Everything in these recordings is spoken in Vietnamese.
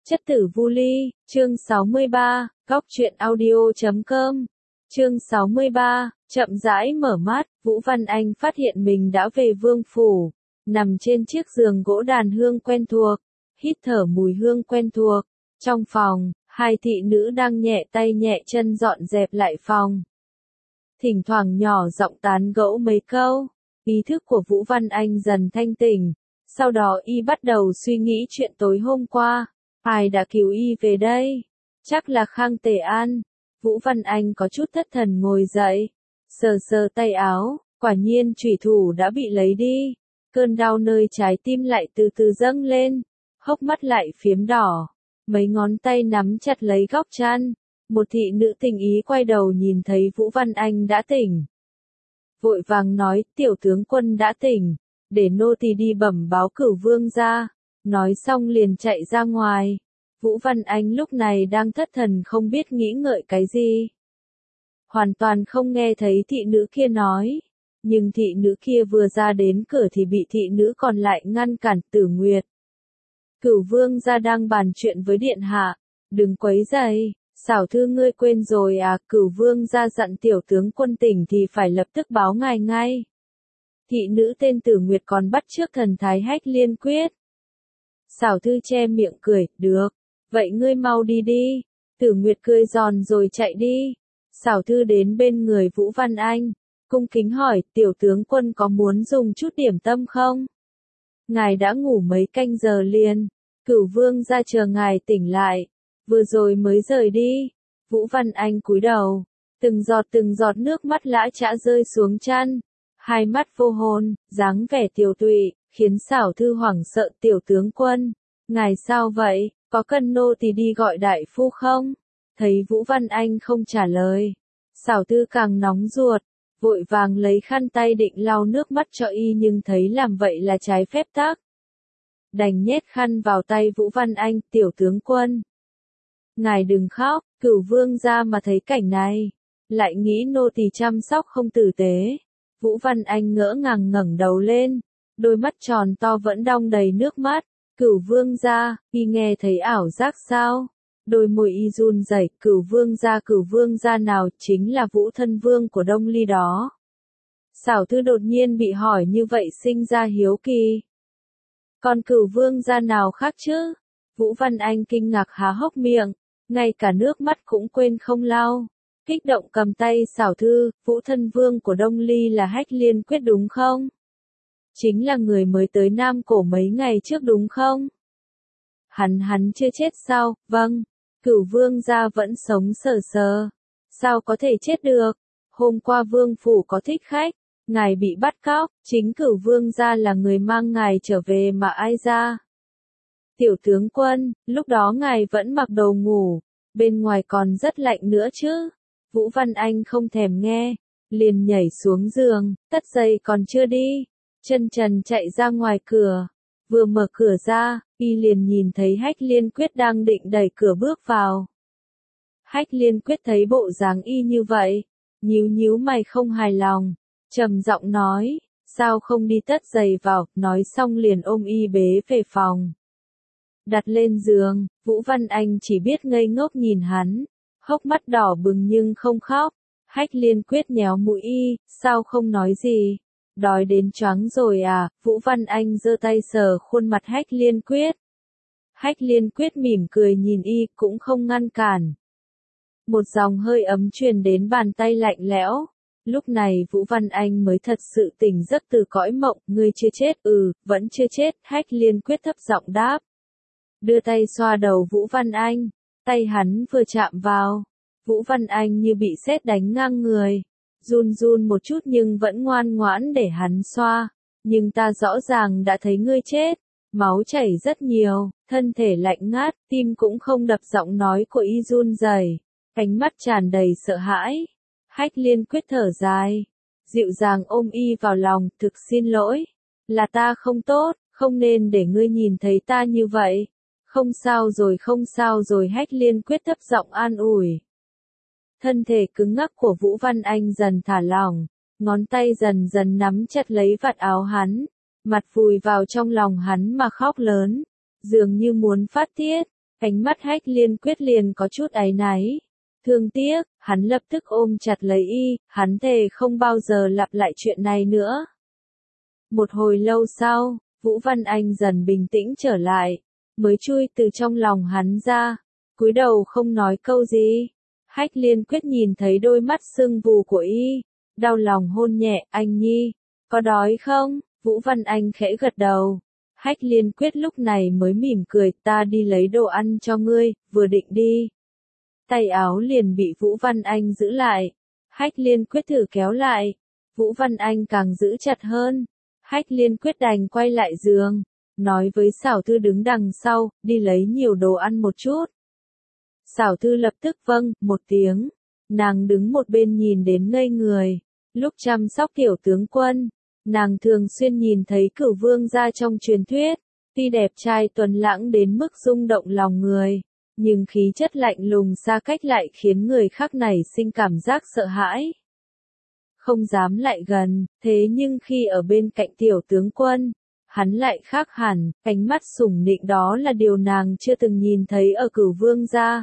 Chất tử Vu Ly, chương 63, góc truyện audio.com. Chương 63, chậm rãi mở mắt, Vũ Văn Anh phát hiện mình đã về vương phủ, nằm trên chiếc giường gỗ đàn hương quen thuộc, hít thở mùi hương quen thuộc. Trong phòng, hai thị nữ đang nhẹ tay nhẹ chân dọn dẹp lại phòng. Thỉnh thoảng nhỏ giọng tán gẫu mấy câu, ý thức của Vũ Văn Anh dần thanh tỉnh, sau đó y bắt đầu suy nghĩ chuyện tối hôm qua. Ai đã cứu y về đây? Chắc là Khang Tề An. Vũ Văn Anh có chút thất thần ngồi dậy, sờ sờ tay áo, quả nhiên chủy thủ đã bị lấy đi. Cơn đau nơi trái tim lại từ từ dâng lên, hốc mắt lại phiếm đỏ, mấy ngón tay nắm chặt lấy góc chăn. Một thị nữ tình ý quay đầu nhìn thấy Vũ Văn Anh đã tỉnh. Vội vàng nói, tiểu tướng quân đã tỉnh, để nô tỳ đi bẩm báo Cửu vương gia. Nói xong liền chạy ra ngoài. Vũ Văn Anh lúc này đang thất thần không biết nghĩ ngợi cái gì. Hoàn toàn không nghe thấy thị nữ kia nói. Nhưng thị nữ kia vừa ra đến cửa thì bị thị nữ còn lại ngăn cản. Tử Nguyệt, Cửu vương gia đang bàn chuyện với điện hạ, đừng quấy rầy. Xảo thư ngươi quên rồi à? Cửu vương gia dặn tiểu tướng quân tỉnh thì phải lập tức báo ngài ngay. Thị nữ tên Tử Nguyệt còn bắt chước thần thái Hách Liên Quyết. Xảo thư che miệng cười, được, vậy ngươi mau đi đi. Tử Nguyệt cười giòn rồi chạy đi. Xảo thư đến bên người Vũ Văn Anh, cung kính hỏi, tiểu tướng quân có muốn dùng chút điểm tâm không? Ngài đã ngủ mấy canh giờ liền, Cửu vương gia chờ ngài tỉnh lại, vừa rồi mới rời đi. Vũ Văn Anh cúi đầu, từng giọt nước mắt lã chã rơi xuống chăn, hai mắt vô hồn, dáng vẻ tiều tụy, khiến xảo thư hoảng sợ. Tiểu tướng quân, ngài sao vậy, có cần nô tỳ đi gọi đại phu không? Thấy Vũ Văn Anh không trả lời, xảo thư càng nóng ruột, vội vàng lấy khăn tay định lau nước mắt cho y nhưng thấy làm vậy là trái phép tắc. Đành nhét khăn vào tay Vũ Văn Anh, tiểu tướng quân, ngài đừng khóc. Cửu vương gia mà thấy cảnh này, lại nghĩ nô tỳ chăm sóc không tử tế. Vũ Văn Anh ngỡ ngàng ngẩng đầu lên, đôi mắt tròn to vẫn đong đầy nước mắt. Cửu vương gia, y nghe thấy ảo giác sao? Đôi môi y run rẩy. Cửu vương gia nào? Chính là Vũ thân vương của Đông Ly đó. Xảo thư đột nhiên bị hỏi như vậy sinh ra hiếu kỳ. Còn Cửu vương gia nào khác chứ? Vũ Văn Anh kinh ngạc há hốc miệng, ngay cả nước mắt cũng quên không lau. Kích động cầm tay xảo thư, Vũ thân vương của Đông Ly là Hách Liên Quyết đúng không? Chính là người mới tới Nam Cổ mấy ngày trước đúng không? Hắn chưa chết sao? Vâng. Cửu vương gia vẫn sống sờ sờ. Sao có thể chết được? Hôm qua vương phủ có thích khách, ngài bị bắt cóc, chính Cửu vương gia là người mang ngài trở về mà ai ra? Tiểu tướng quân, lúc đó ngài vẫn mặc đồ ngủ, bên ngoài còn rất lạnh nữa chứ. Vũ Văn Anh không thèm nghe, liền nhảy xuống giường, tất giày còn chưa đi, chân trần chạy ra ngoài cửa. Vừa mở cửa ra, y liền nhìn thấy Hách Liên Quyết đang định đẩy cửa bước vào. Hách Liên Quyết thấy bộ dáng y như vậy, nhíu mày không hài lòng, trầm giọng nói, sao không đi tất giày vào? Nói xong liền ôm y bế về phòng. Đặt lên giường, Vũ Văn Anh chỉ biết ngây ngốc nhìn hắn, hốc mắt đỏ bừng nhưng không khóc. Hách Liên Quyết nhéo mũi y, sao không nói gì? Đói đến choáng rồi à? Vũ Văn Anh giơ tay sờ khuôn mặt Hách Liên Quyết. Hách Liên Quyết mỉm cười nhìn y, cũng không ngăn cản. Một dòng hơi ấm truyền đến bàn tay lạnh lẽo. Lúc này Vũ Văn Anh mới thật sự tỉnh giấc từ cõi mộng. Ngươi chưa chết? Vẫn chưa chết. Hách Liên Quyết thấp giọng đáp. Đưa tay xoa đầu Vũ Văn Anh, tay hắn vừa chạm vào, Vũ Văn Anh như bị sét đánh ngang người, run một chút nhưng vẫn ngoan ngoãn để hắn xoa. Nhưng ta rõ ràng đã thấy ngươi chết, máu chảy rất nhiều, thân thể lạnh ngát, tim cũng không đập. Giọng nói của y run rẩy, ánh mắt tràn đầy sợ hãi. Hách Liên Quyết thở dài, dịu dàng ôm y vào lòng, thực xin lỗi, là ta không tốt, không nên để ngươi nhìn thấy ta như vậy. Không sao rồi. Hách Liên Quyết thấp giọng an ủi. Thân thể cứng ngắc của Vũ Văn Anh dần thả lỏng, ngón tay dần nắm chặt lấy vạt áo hắn, mặt vùi vào trong lòng hắn mà khóc lớn, dường như muốn phát tiết. Ánh mắt Hách Liên Quyết liền có chút áy náy. Thương tiếc, hắn lập tức ôm chặt lấy y, hắn thề không bao giờ lặp lại chuyện này nữa. Một hồi lâu sau, Vũ Văn Anh dần bình tĩnh trở lại, mới chui từ trong lòng hắn ra, cúi đầu không nói câu gì. Hách Liên Quyết nhìn thấy đôi mắt sưng vù của y, đau lòng hôn nhẹ, anh nhi, có đói không? Vũ Văn Anh khẽ gật đầu. Hách Liên Quyết lúc này mới mỉm cười, ta đi lấy đồ ăn cho ngươi, vừa định đi. Tay áo liền bị Vũ Văn Anh giữ lại. Hách Liên Quyết thử kéo lại. Vũ Văn Anh càng giữ chặt hơn. Hách Liên Quyết đành quay lại giường, nói với xảo thư đứng đằng sau, đi lấy nhiều đồ ăn một chút. Xảo thư lập tức vâng, một tiếng. Nàng đứng một bên nhìn đến ngây người. Lúc chăm sóc tiểu tướng quân, nàng thường xuyên nhìn thấy Cửu Vương gia trong truyền thuyết, tuy đẹp trai tuấn lãng đến mức rung động lòng người, nhưng khí chất lạnh lùng xa cách lại khiến người khác nảy sinh cảm giác sợ hãi. Không dám lại gần, thế nhưng khi ở bên cạnh tiểu tướng quân, hắn lại khác hẳn, ánh mắt sủng nịnh đó là điều nàng chưa từng nhìn thấy ở Cửu Vương gia.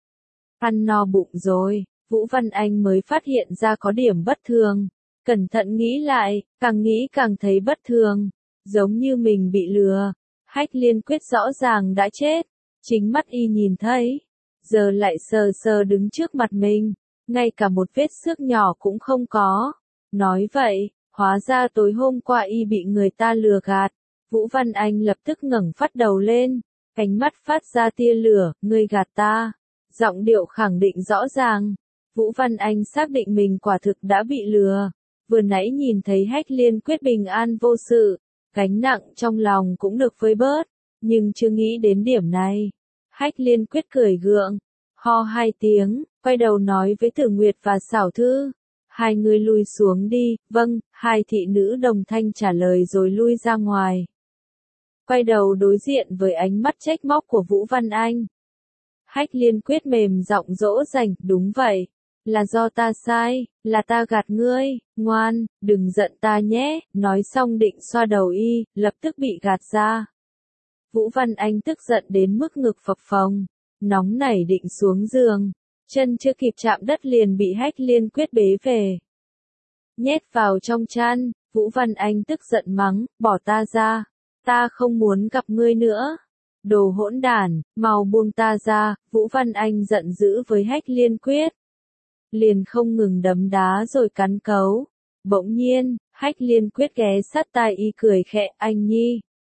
Ăn no bụng rồi, Vũ Văn Anh mới phát hiện ra có điểm bất thường. Cẩn thận nghĩ lại, càng nghĩ càng thấy bất thường, giống như mình bị lừa. Hách Liên Quyết rõ ràng đã chết, chính mắt y nhìn thấy, giờ lại sờ sờ đứng trước mặt mình, ngay cả một vết xước nhỏ cũng không có. Nói vậy, hóa ra tối hôm qua y bị người ta lừa gạt. Vũ Văn Anh lập tức ngẩng phát đầu lên, ánh mắt phát ra tia lửa, ngươi gạt ta. Giọng điệu khẳng định rõ ràng. Vũ Văn Anh xác định mình quả thực đã bị lừa. Vừa nãy nhìn thấy Hách Liên Quyết bình an vô sự, gánh nặng trong lòng cũng được vơi bớt, nhưng chưa nghĩ đến điểm này. Hách Liên Quyết cười gượng, ho hai tiếng, quay đầu nói với Tử Nguyệt và xảo thư. Hai người lui xuống đi, vâng, hai thị nữ đồng thanh trả lời rồi lui ra ngoài. Quay đầu đối diện với ánh mắt trách móc của Vũ Văn Anh. Hách Liên Quyết mềm giọng dỗ dành, đúng vậy. Là do ta sai, là ta gạt ngươi, ngoan, đừng giận ta nhé, nói xong định xoa đầu y, lập tức bị gạt ra. Vũ Văn Anh tức giận đến mức ngực phập phồng, nóng nảy định xuống giường, chân chưa kịp chạm đất liền bị Hách Liên Quyết bế về. Nhét vào trong chăn, Vũ Văn Anh tức giận mắng, bỏ ta ra, ta không muốn gặp ngươi nữa. Đồ hỗn đản, mau buông ta ra, Vũ Văn Anh giận dữ với Hách Liên Quyết. Liền không ngừng đấm đá rồi cắn cấu. Bỗng nhiên, Hách Liên Quyết ghé sát tai y cười khẽ, anh nhi.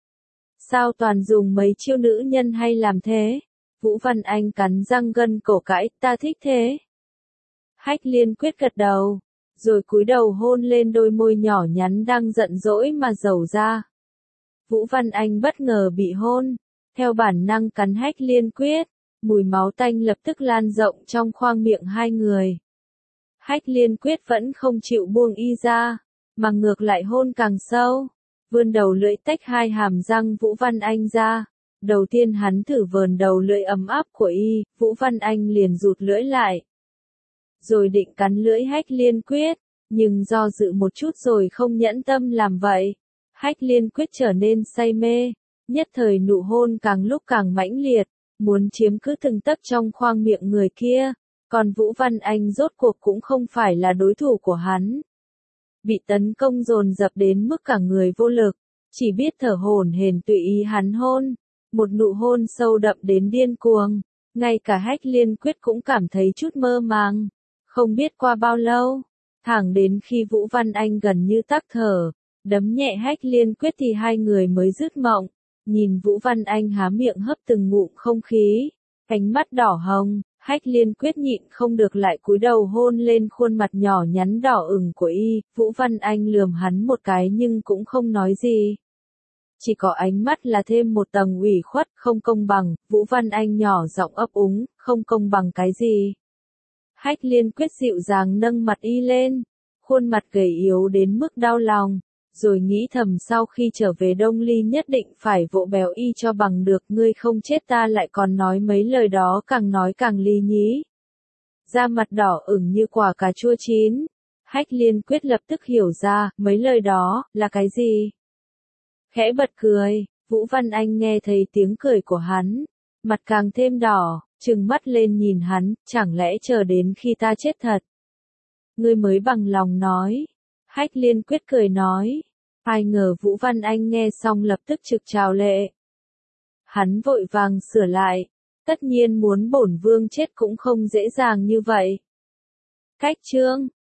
Sao toàn dùng mấy chiêu nữ nhân hay làm thế? Vũ Văn Anh cắn răng gân cổ cãi, ta thích thế. Hách Liên Quyết gật đầu, rồi cúi đầu hôn lên đôi môi nhỏ nhắn đang giận dỗi mà dầu ra. Vũ Văn Anh bất ngờ bị hôn, theo bản năng cắn Hách Liên Quyết, mùi máu tanh lập tức lan rộng trong khoang miệng hai người. Hách Liên Quyết vẫn không chịu buông y ra, mà ngược lại hôn càng sâu, vươn đầu lưỡi tách hai hàm răng Vũ Văn Anh ra. Đầu tiên hắn thử vờn đầu lưỡi ấm áp của y, Vũ Văn Anh liền rụt lưỡi lại. Rồi định cắn lưỡi Hách Liên Quyết, nhưng do dự một chút rồi không nhẫn tâm làm vậy. Hách Liên Quyết trở nên say mê, nhất thời nụ hôn càng lúc càng mãnh liệt, muốn chiếm cứ từng tấc trong khoang miệng người kia. Còn Vũ Văn Anh rốt cuộc cũng không phải là đối thủ của hắn. Bị tấn công dồn dập đến mức cả người vô lực, chỉ biết thở hổn hển tùy ý hắn hôn. Một nụ hôn sâu đậm đến điên cuồng, ngay cả Hách Liên Quyết cũng cảm thấy chút mơ màng. Không biết qua bao lâu, thẳng đến khi Vũ Văn Anh gần như tắc thở, đấm nhẹ Hách Liên Quyết thì hai người mới dứt mộng. Nhìn Vũ Văn Anh há miệng hấp từng ngụm không khí, ánh mắt đỏ hồng, Hách Liên Quyết nhịn không được lại cúi đầu hôn lên khuôn mặt nhỏ nhắn đỏ ửng của y. Vũ Văn Anh lườm hắn một cái nhưng cũng không nói gì. Chỉ có ánh mắt là thêm một tầng ủy khuất, không công bằng. Vũ Văn Anh nhỏ giọng ấp úng, không công bằng cái gì? Hách Liên Quyết dịu dàng nâng mặt y lên, khuôn mặt gầy yếu đến mức đau lòng, rồi nghĩ thầm sau khi trở về Đông Ly nhất định phải vỗ béo y cho bằng được, ngươi không chết ta lại còn nói mấy lời đó, càng nói càng ly nhí. Da mặt đỏ ửng như quả cà chua chín, Hách Liên Quyết lập tức hiểu ra, mấy lời đó, là cái gì? Khẽ bật cười, Vũ Văn Anh nghe thấy tiếng cười của hắn, mặt càng thêm đỏ, trừng mắt lên nhìn hắn, chẳng lẽ chờ đến khi ta chết thật. Ngươi mới bằng lòng nói. Hách Liên quyết cười nói. Ai ngờ Vũ Văn Anh nghe xong lập tức trực trào lệ. Hắn vội vàng sửa lại. Tất nhiên muốn bổn vương chết cũng không dễ dàng như vậy. Cách chương